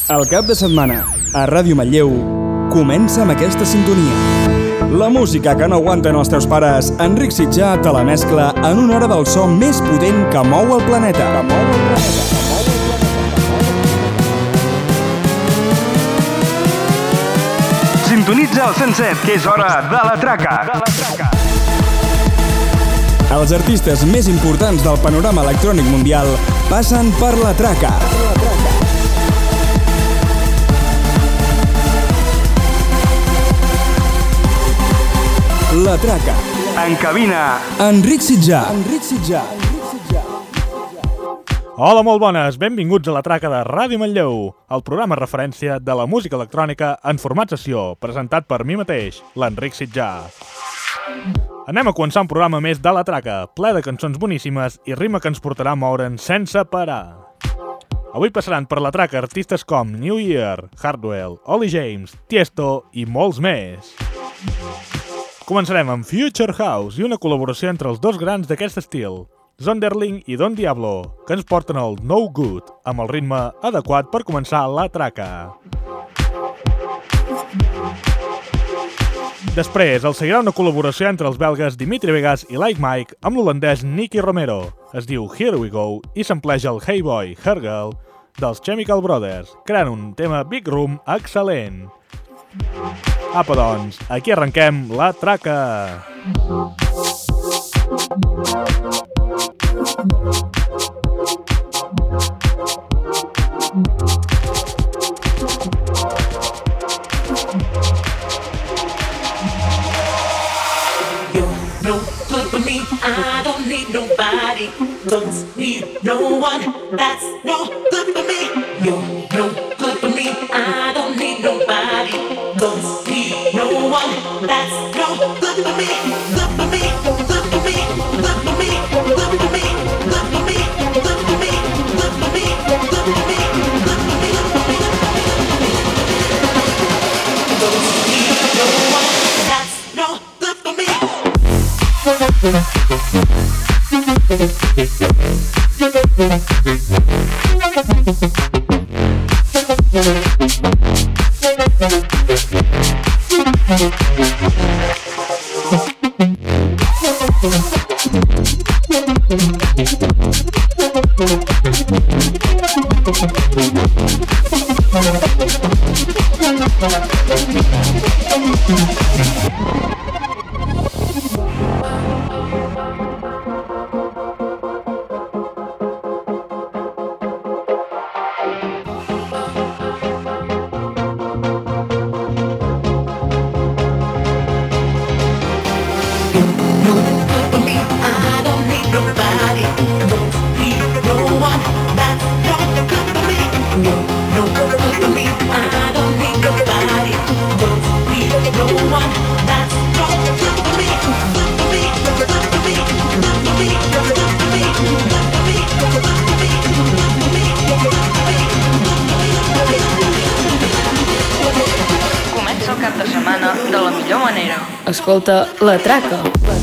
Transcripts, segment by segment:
El cap de setmana, a Ràdio Manlleu, comença amb aquesta sintonia. La música que no aguanten els teus pares, Enric Sitjà te la mescla en una hora del so més potent que mou el planeta. Sintonitza el 107, que és hora de la traca. Els artistes més importants del panorama electrònic mundial passen per la traca. La traca. En cabina, Enric Sitjà. Hola, molt bones. Benvinguts a la traca de Ràdio Manlleu, el programa referència de la música electrònica en format sessió, presentat per mi mateix, l'Enric Sitjà. Anem a començar un programa més de la traca, ple de cançons boníssimes i ritme que ens portarà a moure'n sense parar. Avui passaran per la traca artistes com New Year, Hardwell, Ollie James, Tiesto i molts més. Començarem amb Future House i una col·laboració entre els dos grans d'aquest estil, Zonderling i Don Diablo, que ens porten el No Good, amb el ritme adequat per començar la traca. Després, el seguirà una col·laboració entre els belgues Dimitri Vegas i Like Mike amb l'holandès Nicky Romero. Es diu Here We Go i s'empleja el Hey Boy, Her Girl dels Chemical Brothers, creant un tema Big Room excel·lent. Apa, doncs, aquí arrenquem la traca! I don't need nobody, don't need no one, that's no good for me. You're no good for me, I don't need nobody, don't need no one, that's no good for me. Good for me, good for me, good for me, good for me, good for me, good for me, good for me, good for me, good for me, don't need no one, that's no good for me. Escolta la traca.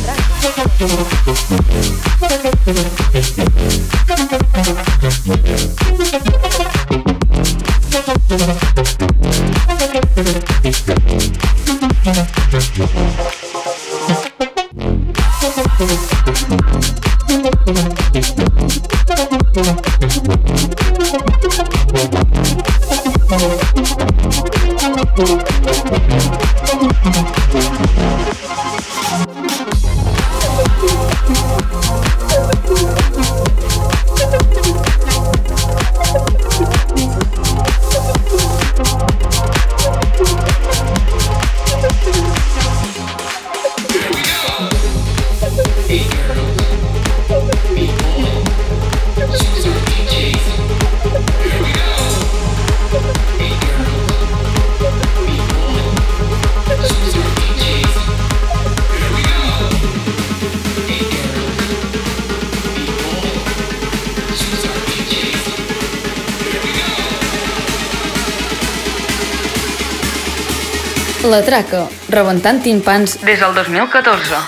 La traca, rebentant timpans des del 2014.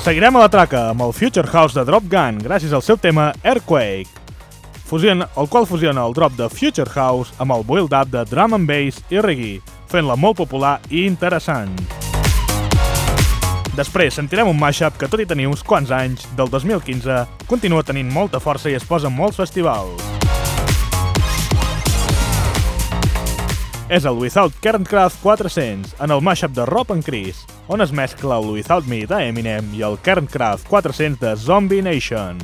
Seguirem a la traca amb el Future House de Drop Gun gràcies al seu tema Earthquake, el qual fusiona el drop de Future House amb el build-up de drum and bass i reggae, fent-la molt popular i interessant. Després sentirem un mashup que, tot i tenir uns quants anys, del 2015, continua tenint molta força i es posa en molts festivals. És el Without Kernkraft 400, en el mashup de Rob and Chris, on es mescla el Without Me d'Eminem i el Kernkraft 400 de Zombie Nation.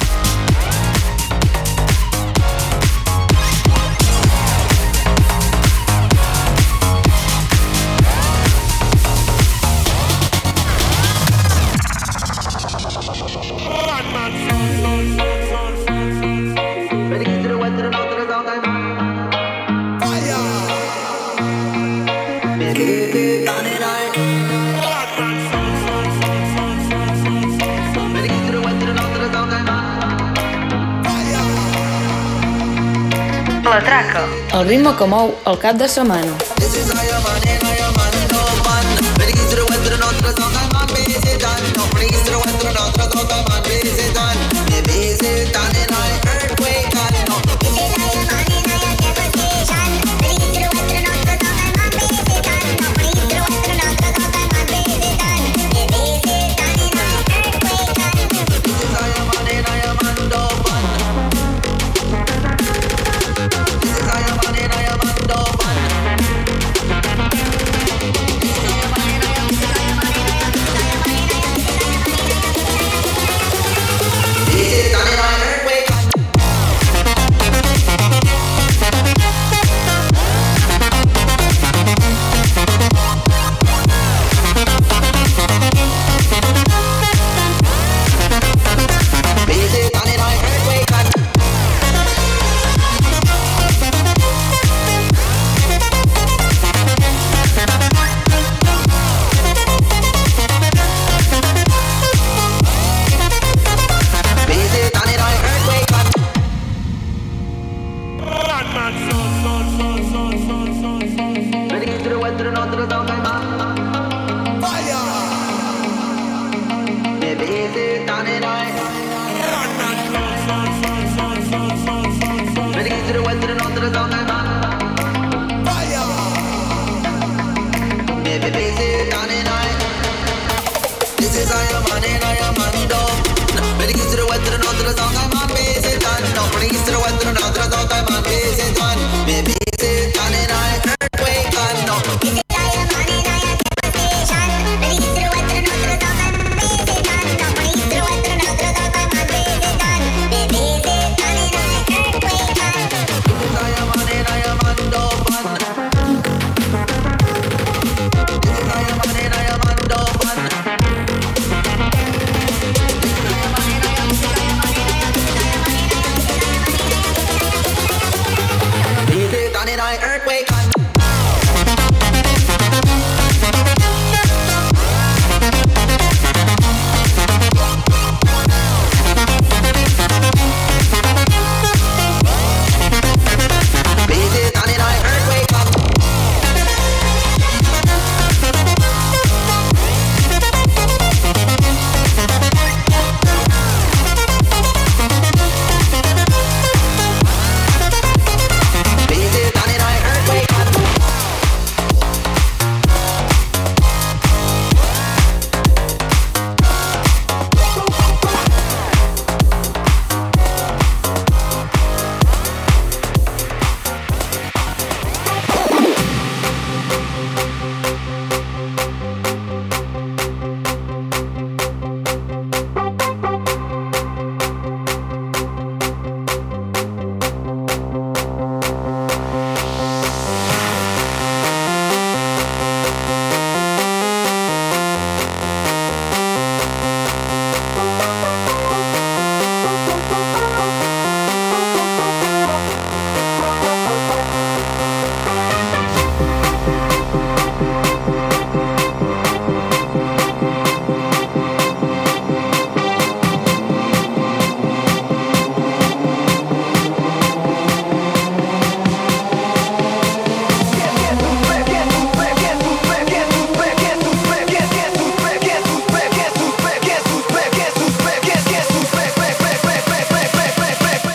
La traca, el ritme que mou el cap de setmana.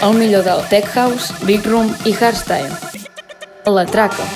El millor del Tech House, Big Room i Hardstyle. La Traca.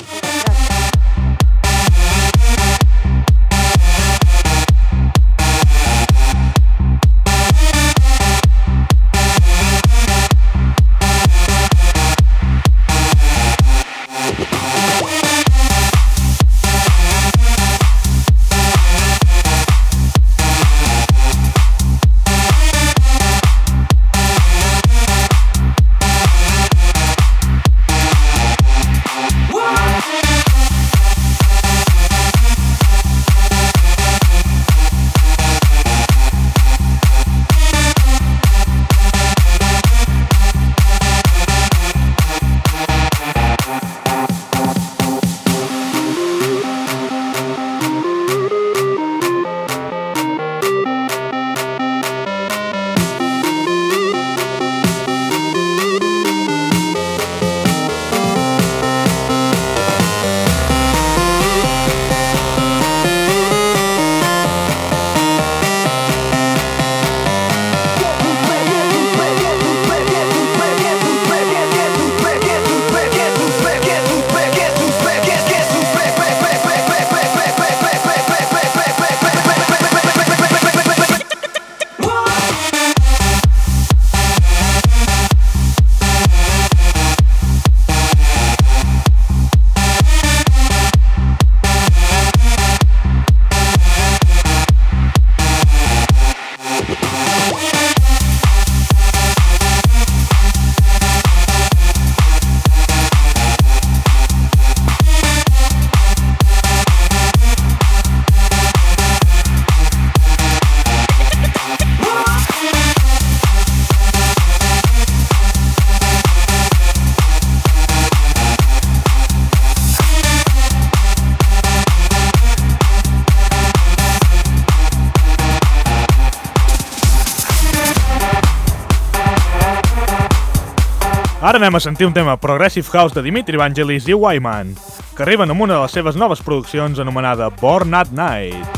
Ara anem a sentir un tema Progressive House de Dimitri Vangelis i Wyman, que arriben amb una de les seves noves produccions anomenada Born at Night.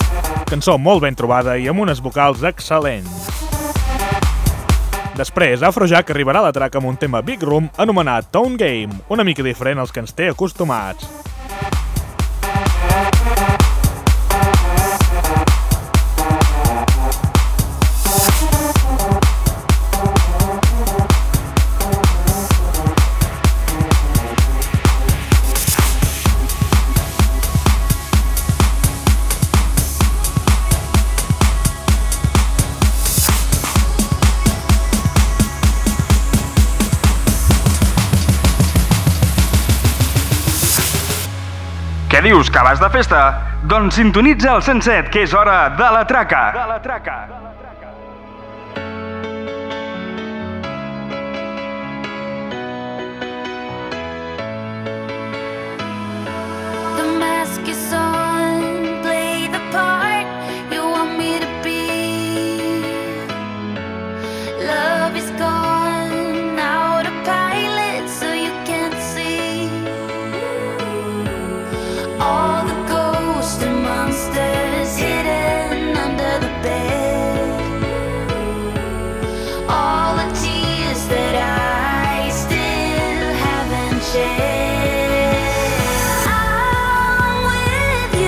Cançó molt ben trobada i amb unes vocals excel·lents. Després, Afrojack arribarà a la traca amb un tema Big Room anomenat Tone Game, una mica diferent als que ens té acostumats. Què dius, que vas de festa? Doncs sintonitza el 107, que és hora de la traca. The mask is on, play the part you want me to be. Love is gone, out of pilot, so you can't see all the ghosts and monsters hidden under the bed. All the tears that I still haven't shed. I'm with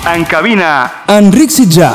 En cabina, Enric Sitjà.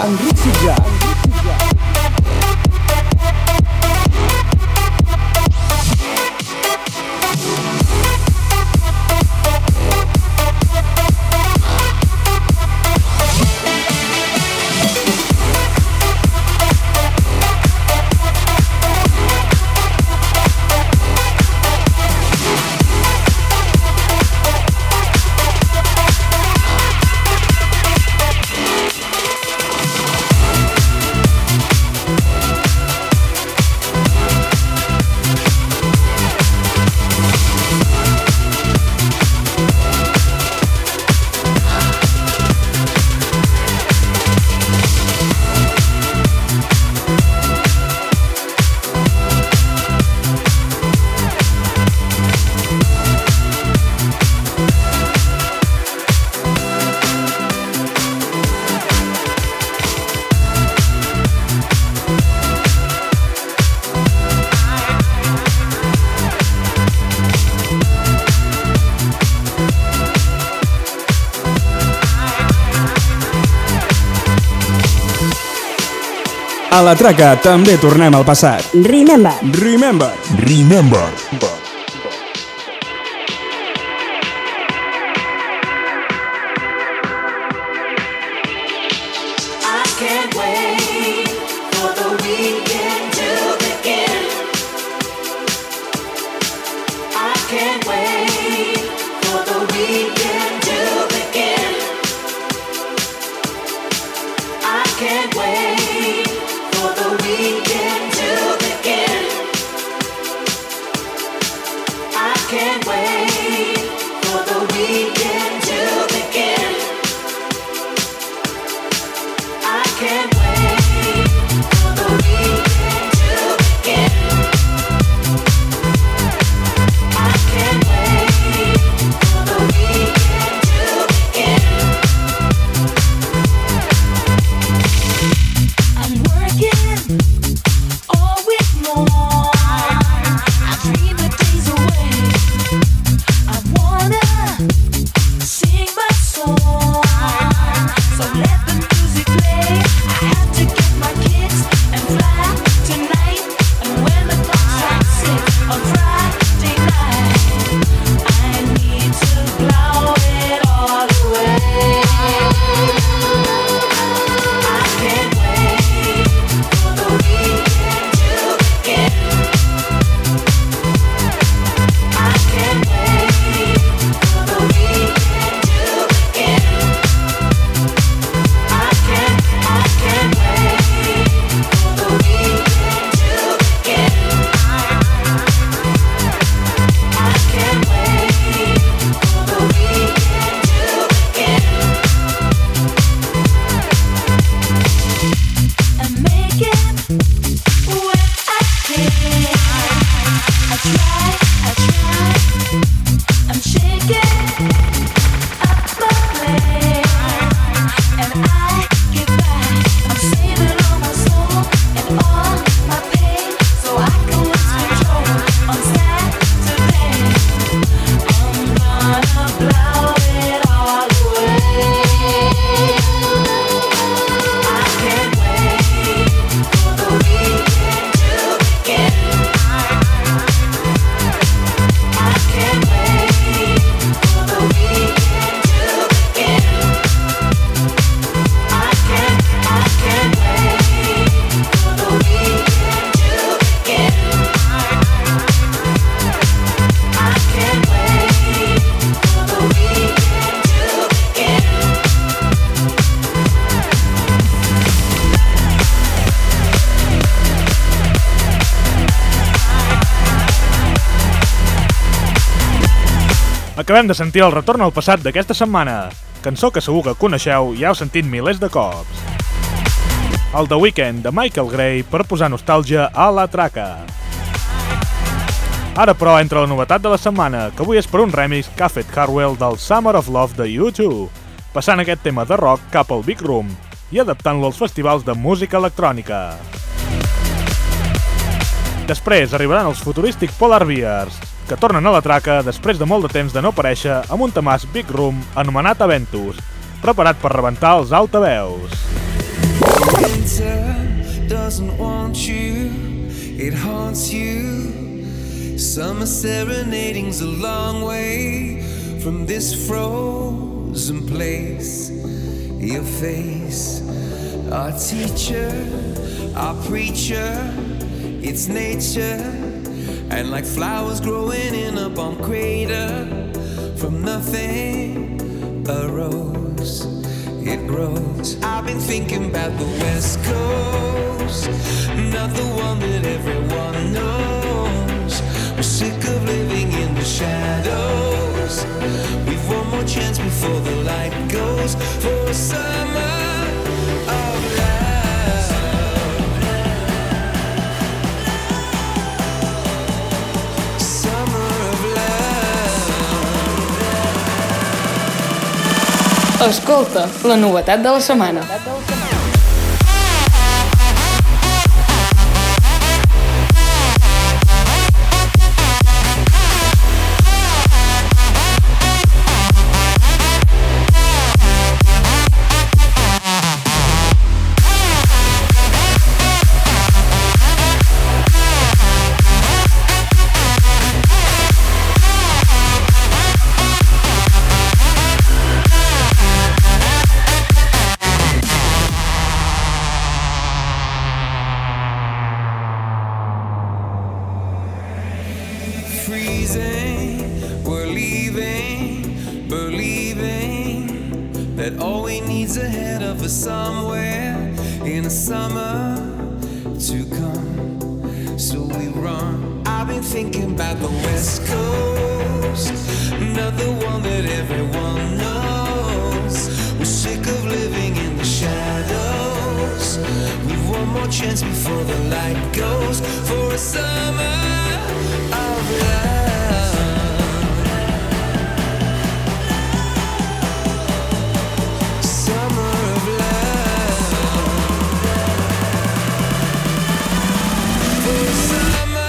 A la traca també tornem al passat. Remember. Remember. Remember. I can't wait for the weekend to begin. I can't wait for the weekend to begin. I can't wait for the weekend to begin. I can't wait for the weekend to begin. I can't wait for the weekend to begin. I can't wait for the weekend to begin. I'm working all week long. I dream the days away. I wanna sing my song. So let the music play. I have to get my kicks and fly tonight. And when the clock strikes 6 on Friday night, I need to blow it all away. I can't wait for the weekend to begin. I can't wait for the weekend to begin. I can't wait for the weekend to begin. I can't wait for the weekend to begin. And make it when I can. I try. I'm shaking up my plan, and I get back. I'm saving all my soul and all my pain, so I can lose control on Saturday. I'm gonna blow it all away. I can't wait for the weekend to begin. I can't wait for the weekend to begin. I can't wait for the weekend to begin. I can't wait for the weekend to begin. Acabem de sentir el retorn al passat d'aquesta setmana, cançó que segur que coneixeu i heu sentit milers de cops. El The Weeknd de Michael Gray per posar nostàlgia a la traca. Ara però entra la novetat de la setmana, que avui és per un remix que ha fet Hardwell del Summer of Love de U2, passant aquest tema de rock cap al Big Room i adaptant-lo als festivals de música electrònica. Després arribaran els futurístic Polar Bears, que tornen a la traca després de molt de temps de no aparèixer amb un temàs Big Room anomenat Aventus, preparat per rebentar els altaveus. Winter doesn't want you, it haunts you. Summer serenading's a long way from this frozen place. Your face, our teacher, our preacher, it's nature. And like flowers growing in a bomb crater, from nothing a rose, it grows. I've been thinking about the West Coast, not the one that everyone knows. We're sick of living in the shadows. We've one more chance before the light goes for a summer of love. Summer of love. Escolta, la novetat de la setmana. Freezing, we're leaving, believing that all we need's ahead of us somewhere in the summer to come. So we run. I've been thinking about the West Coast, not the one that everyone knows. We're sick of living in the shadows. We've one more chance before the light goes for a summer of love. Summer of love. For a summer.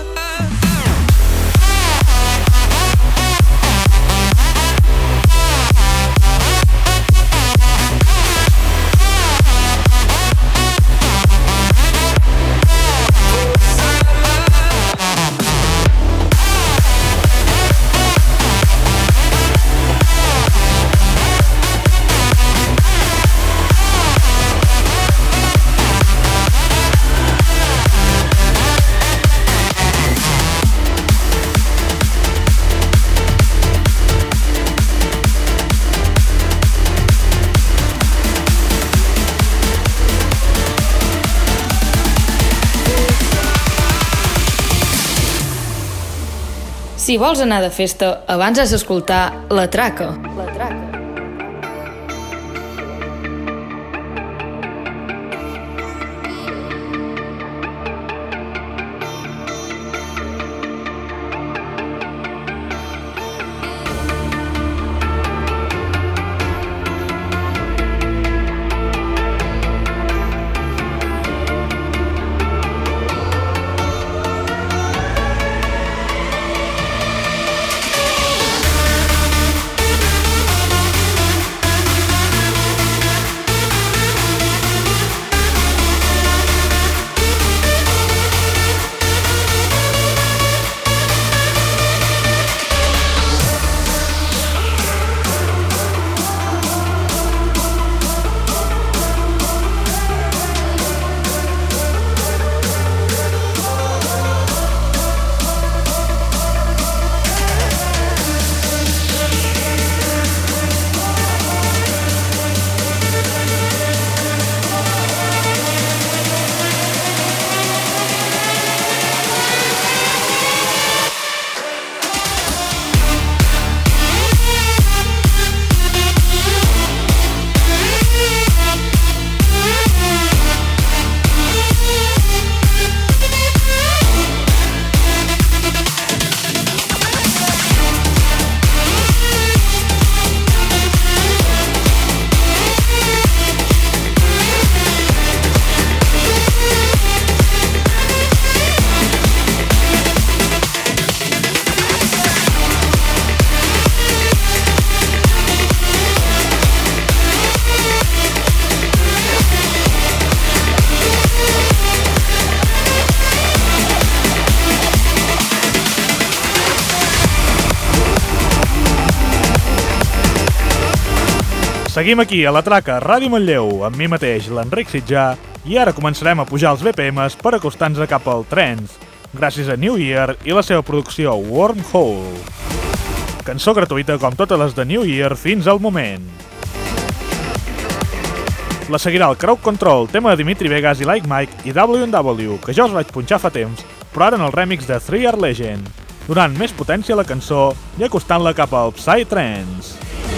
Si vols anar de festa, abans has d'escoltar La Traca. La Traca. Seguim aquí a la traca Ràdio Manlleu, amb mi mateix, l'Enric Sitjà, i ara començarem a pujar els BPMs per acostar-nos cap al trance, gràcies a New Year i la seva producció Wormhole. Cançó gratuïta com totes les de New Year fins al moment. La seguirà el Crowd Control, tema de Dimitri Vegas i Like Mike i W&W, que ja us vaig punxar fa temps, però ara en el remix de 3R Legend, donant més potència a la cançó i acostant-la cap al Psytrance.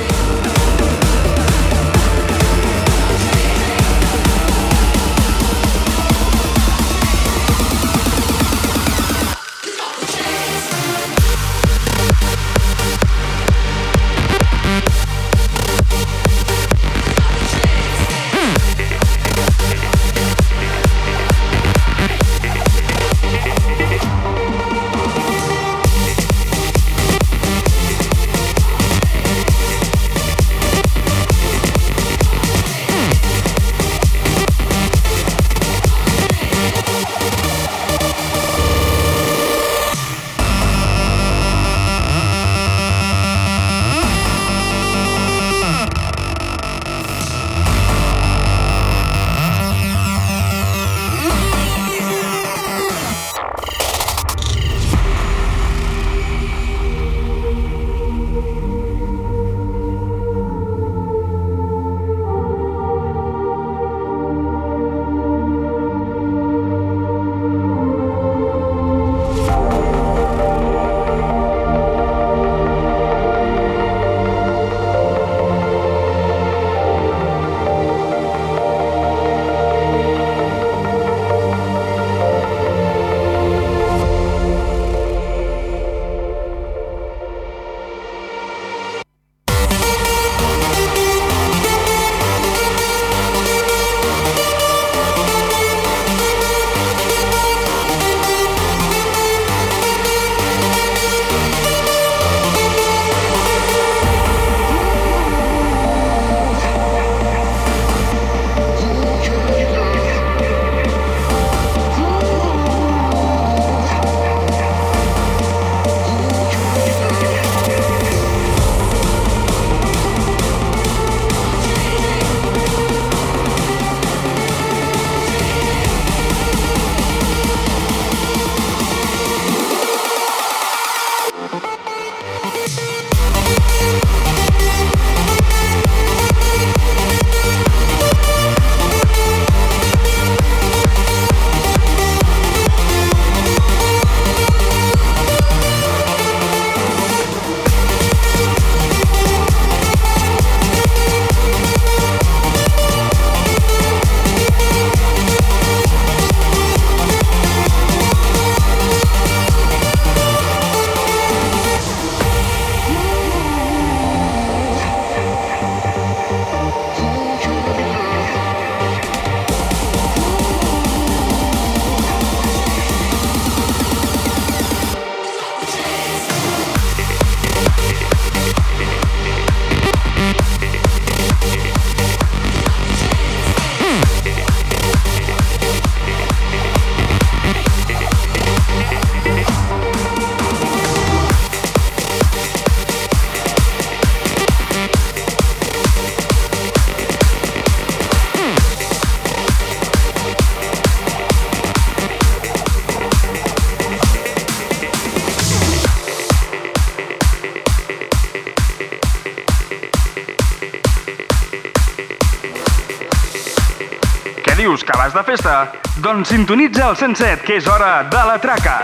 dius que vas de festa? Doncs sintonitza el 107, que és hora de la traca.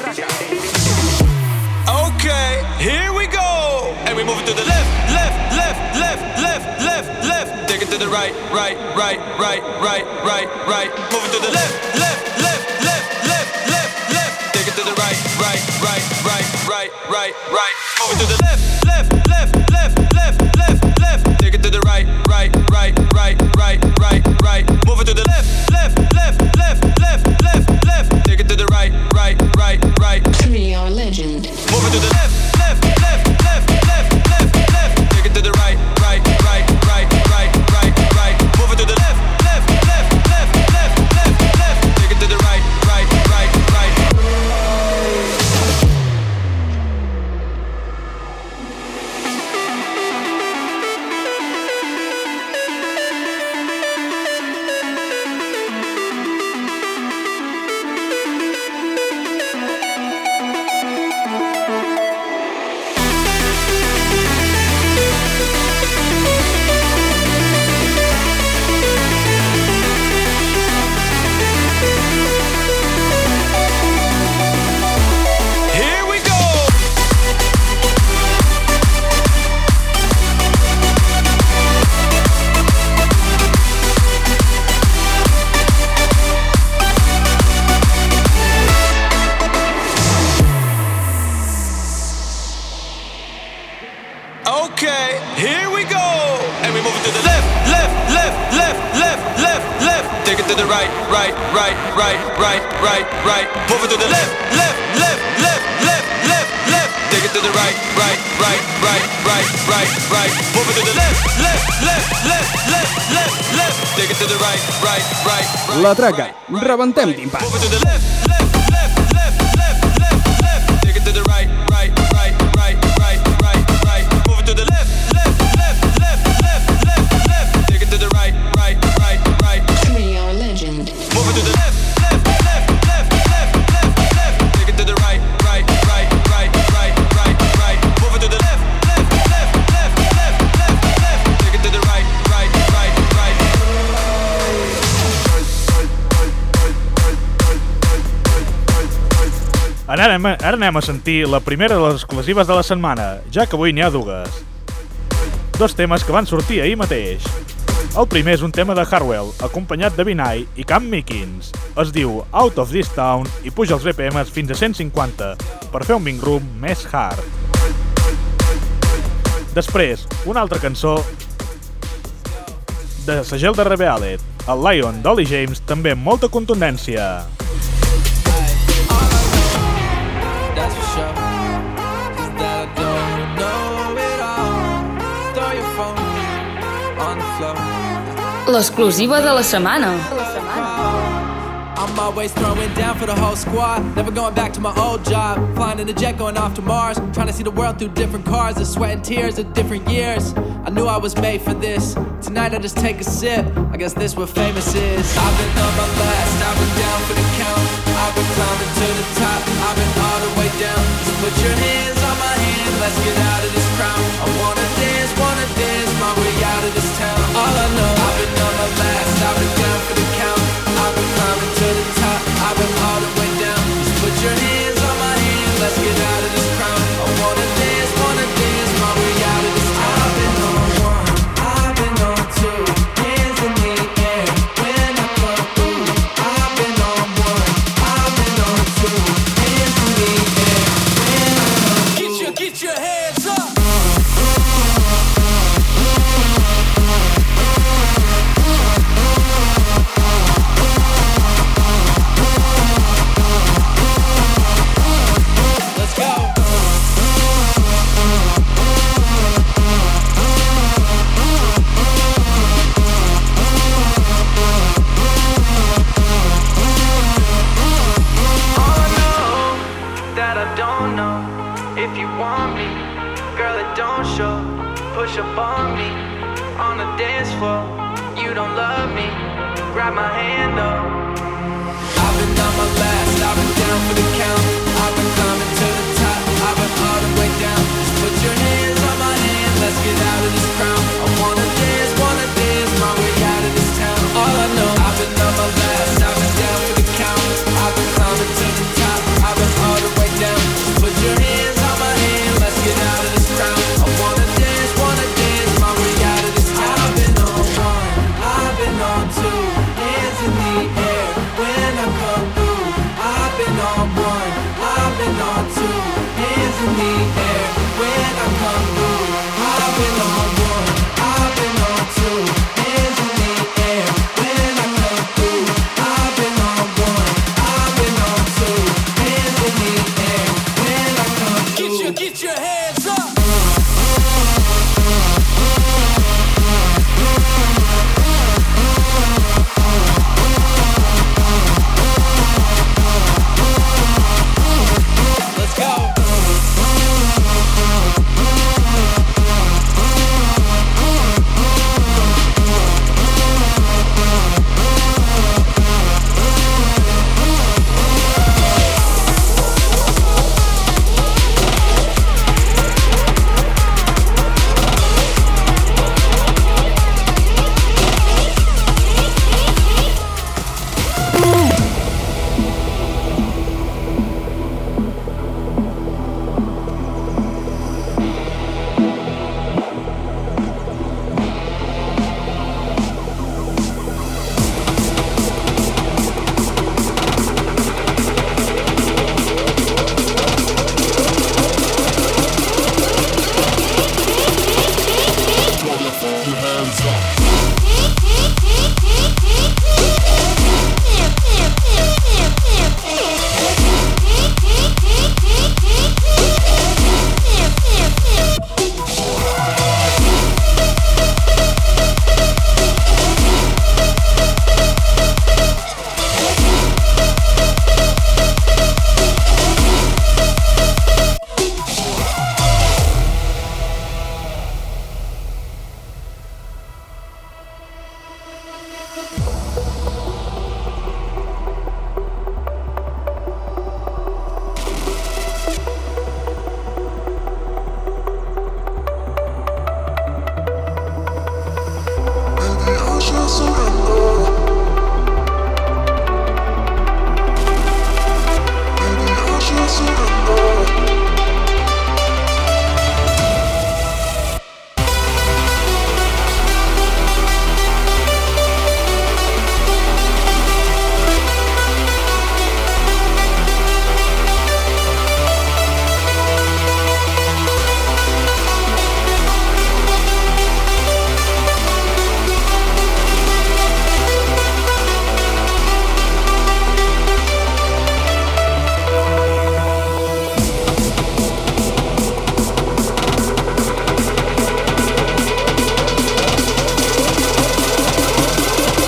Okay, here we go. And we move it to the left, left, left, left, left, left, left. Take it to the right, right, right, right, right, right, right. Move it to the left, left, left, left, left, left, left. Take it to the right, right, right, right, right, right, right. Move it to the left, left, left, left, left, left, left. Take it to the right, right, right, right, right, right, right. Move it to the left, left, left, left, left, left, left. Take it to the right, right, right, right. 3R Legend. Move it to the left, left, left, left, left, left, left. Take it to the right, right, right, right, right, right, right. Move it to the left, left, left, left, left, left, left. Take it to the right, right, right, right. Okay, here we go. And we move it to the left, left, left, left, left, left, left. Take it to the right, right, right, right, right, right, right. Move it to the left, left, left, left, left, left, left. Take it to the right, right, right, right, right, right, right. Move it to the left, left, left, left, left, left, left. Take it to the right, right, right, right. La Traca, rebentem timpans. Move it to the left, left, left, left, left, left, left. Take it to the right, right, right, right, right, right, right. Move it to the left, left, left, left, left, left, left. Take it to the right, right, right, right. 3-hour legend. Move it to the left, left, left, left, left, left, left. Take it to the right, right, right, right, right, right, right. Move it to the left, left, left, left, left, left, left. Take it to the right, right, right, right. Ara anem a sentir la primera de les exclusives de la setmana, ja que avui n'hi ha dues. Dos temes que van sortir ahir mateix. El primer és un tema de Hardwell, acompanyat de Vinay i Cam Mickins. Es diu Out of This Town i puja els BPMs fins a 150 per fer un Bing Room més hard. Després, una altra cançó de segell de Revealed, el Lion d'Olly James, també amb molta contundència. That's for sure. Is that I don't know it all. Throw your phone on the floor. L'exclusiva de la setmana. I'm always throwing down for the whole squad. Never going back to my old job. Flying in a jet going off to Mars. Trying to see the world through different cars. The sweat and tears of different years. I knew I was made for this. Tonight I just take a sip. I guess this what famous is. I've been on my last. I've been down for the count. I've been climbing to the top. I've been all the way down. Just put your hands on my hand. Let's get out of this crowd. I wanna dance my way out of this town. All I know, I've been on my last. I've been down for the count. I've been climbing to the top. I've been all the way down. Just put your hands on my hand. Let's get out of this crowd. I wanna dance my way out of this town. I've been on one. I've been on two. Hands in the air when I come through. I've been on one. I've been on two. Hands in the air when I come through. Get your hands up. Push up on me on the dance floor. You don't love me. Grab my hand up. I've been on my last. I've been down for the count. I've been climbing to the top. I've been all the way down. Just put your hands on my hand. Let's get out of this crowd. I wanna dance my way out of this town. All I know, I've been on my last. I've been down for the count. I've been climbing to the top. I've been all the way down. Just put your hands on my hand. Let's get out of this crowd. I wanna dance my way out of this town. I've been on one, I've been on two. Hands in the air when I come through. I've been on one, I've been on two. Hands in the air when I come through. I've been on one, I've been on two. Hands in the air when I come through. I've been on one, I've been on two. Hands in the air when I come through. Get your hands up.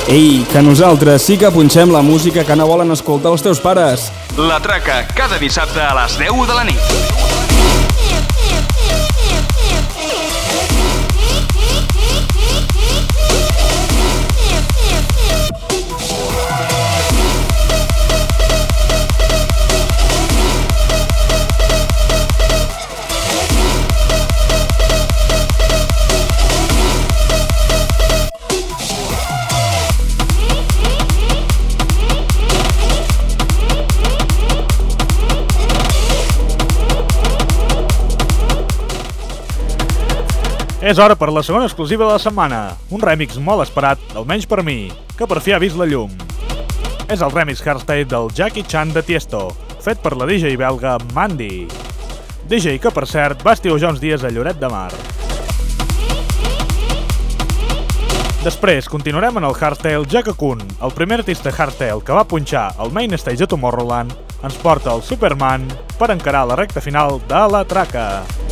Ei, que nosaltres sí que punxem la música que no volen escoltar els teus pares. La Traca, cada dissabte a les 10 de la nit. És hora per la segona exclusiva de la setmana, un remix molt esperat, almenys per mi, que per fi ha vist la llum. És el remix hardstyle del Jackie Chan de Tiesto, fet per la DJ belga Mandy. DJ que, per cert, va estiujar uns dies a Lloret de Mar. Després continuarem en el hardstyle Jaka Kun, el primer artista hardstyle que va punxar al main stage de Tomorrowland, ens porta el Superman per encarar la recta final de la traca.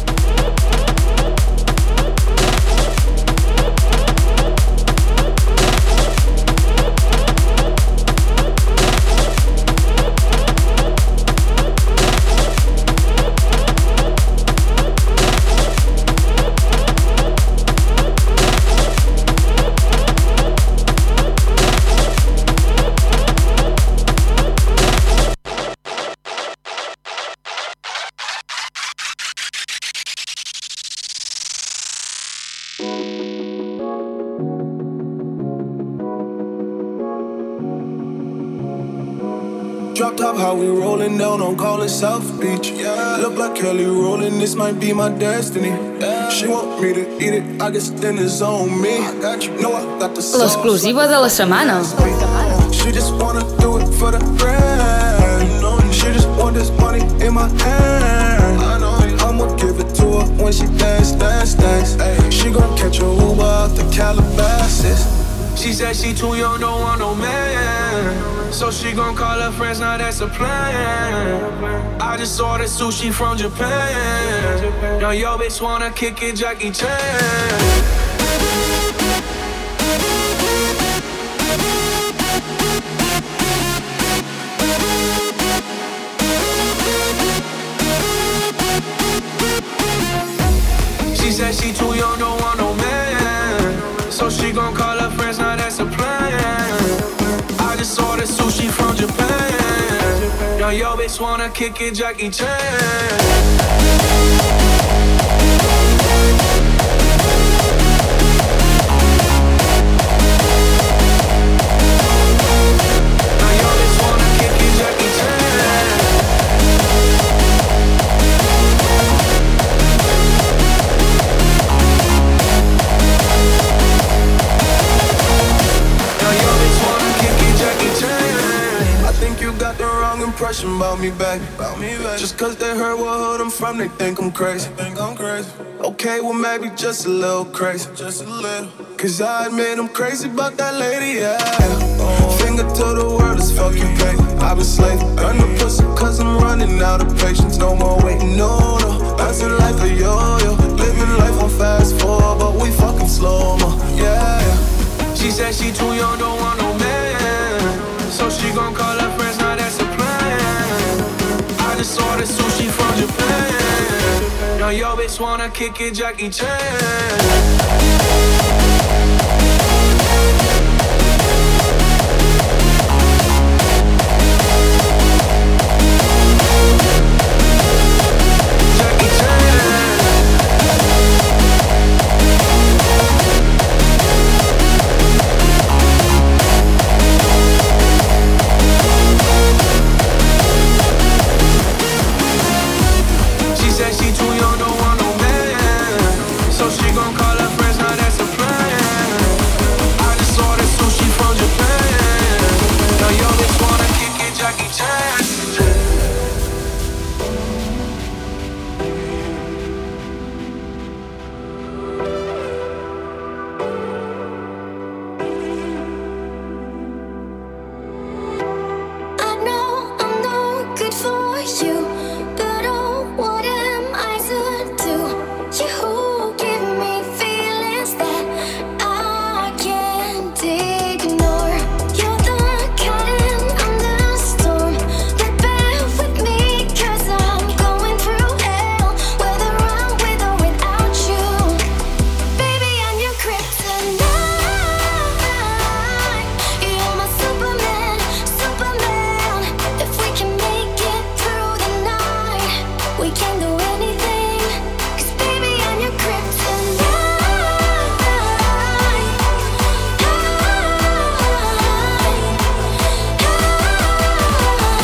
Drop top, how we rollin' down on call it South Beach. Yeah. Look like Kelly rolling, this might be my destiny. Yeah. She want me to eat it, I guess then it's on me. I got you, know I got the sauce. L'exclusiva de la setmana. She just wanna do it for the brand. She just want this money in my hand. I'ma give it to her when she dance, dance, dance. She gon' catch a Uber out the Calabasas. She said she too young, don't want no man. So she gon' call her friends, now that's a plan. I just ordered sushi from Japan. Now yo bitch wanna kick it, Jackie Chan. She said she too young, don't want no man. So she gon' call her friends, now that's a plan. I just ordered sushi from Japan. Now yo bitch wanna kick it, Jackie Chan. Impression about me, baby. Just cause they heard what hood I'm from, they think I'm crazy. Okay, well maybe just a little crazy. Cause I admit I'm crazy about that lady, yeah. Finger to the world is fuck you, baby. I've been slaving, earn the pussy cause I'm running out of patience. No more waiting, no. That's in life a yo-yo. Living life on fast forward, but we fucking slow-mo, yeah. She said she too young, don't want no man. So she gon' call her friends, now that's a plan. I just ordered sushi from Japan. Now yo bitch wanna kick it, Jackie Chan. She too young, don't want no man. So she gon' call her friends, now that's a plan.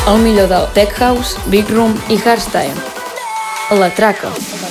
El millor del Tech House, Big Room i Hardstyle. La Traca.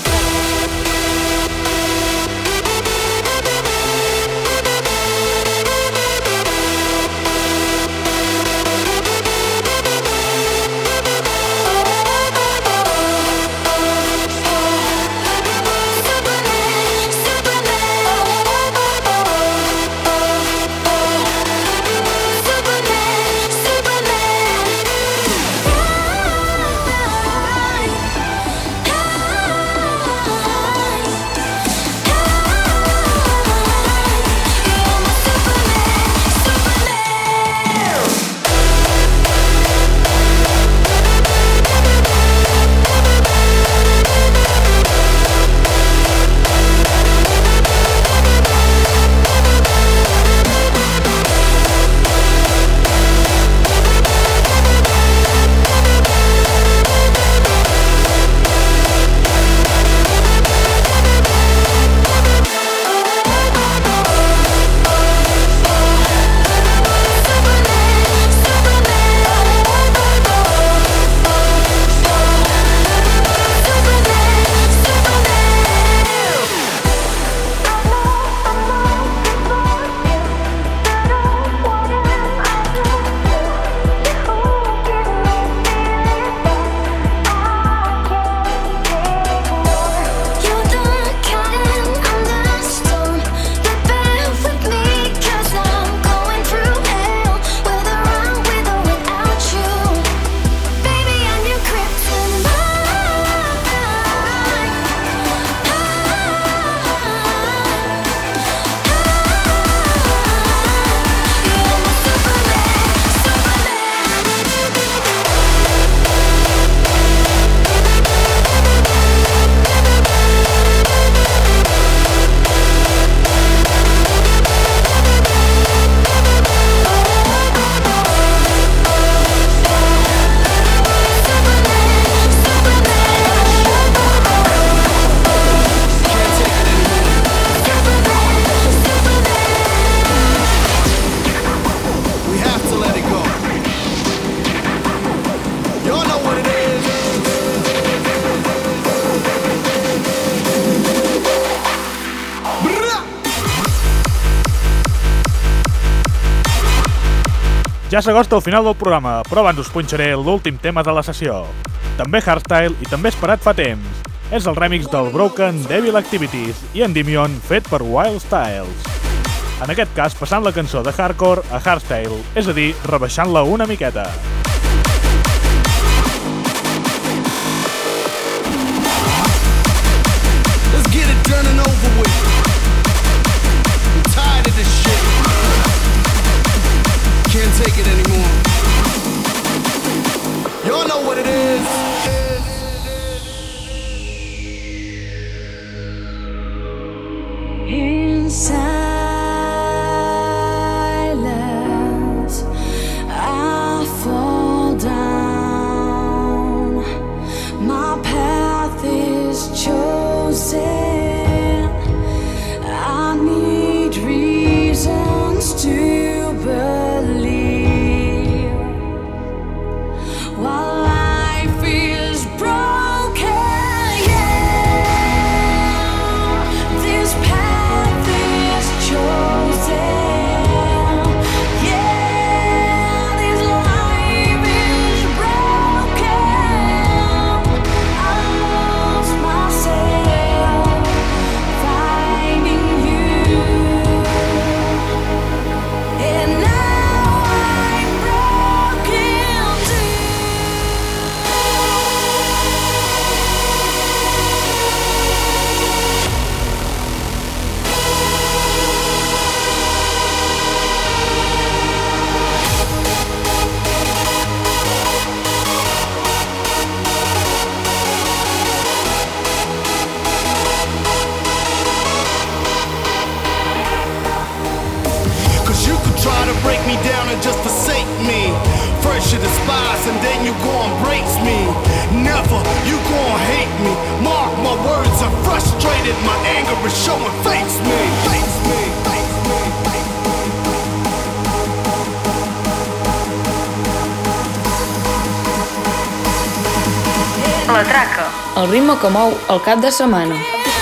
Ja s'acosta el final del programa, però abans us punxaré l'últim tema de la sessió. També hardstyle i també esperat fa temps. És el remix del Broken Devil Activities i Endymion fet per Wild Styles. En aquest cas passant la cançó de hardcore a hardstyle, és a dir, rebaixant-la una miqueta. Let's get it done and over with. I'm tired of this shit. Can't take it anymore. Y'all know what it is. In silence, I fall down. My path is chosen. I need reasons to believe. While life is broken, yeah, this path is chosen. Yeah, this life is broken. I lost myself finding you, and now I'm broken too. Cause you could try to break me down and just forsake me. First you despise and then you go and breaks me. Never, you gon' hate me. Mark my words, I'm frustrated. My anger is showing face me. Face me, face me, face me. La Traca, el ritme que mou el cap de setmana.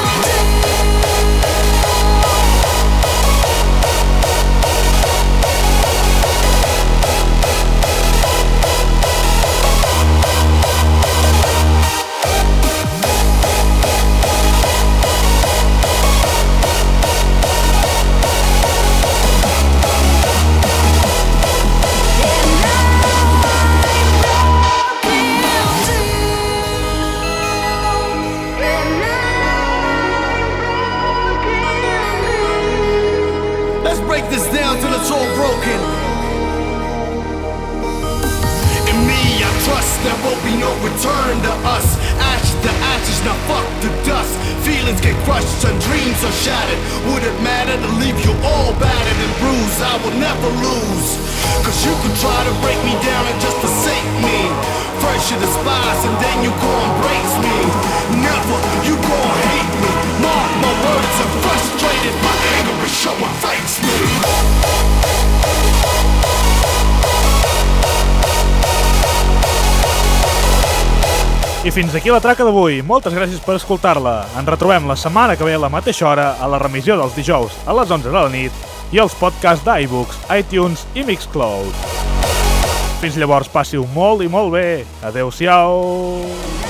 I fins aquí la traca d'avui. Moltes gràcies per escoltar-la. Ens retrobem la setmana que ve a la mateixa hora a la remissió dels dijous a les 11 de la nit i als podcasts d'iBooks, iTunes i Mixcloud. Fins llavors, passi-ho molt i molt bé. Adéu-siau!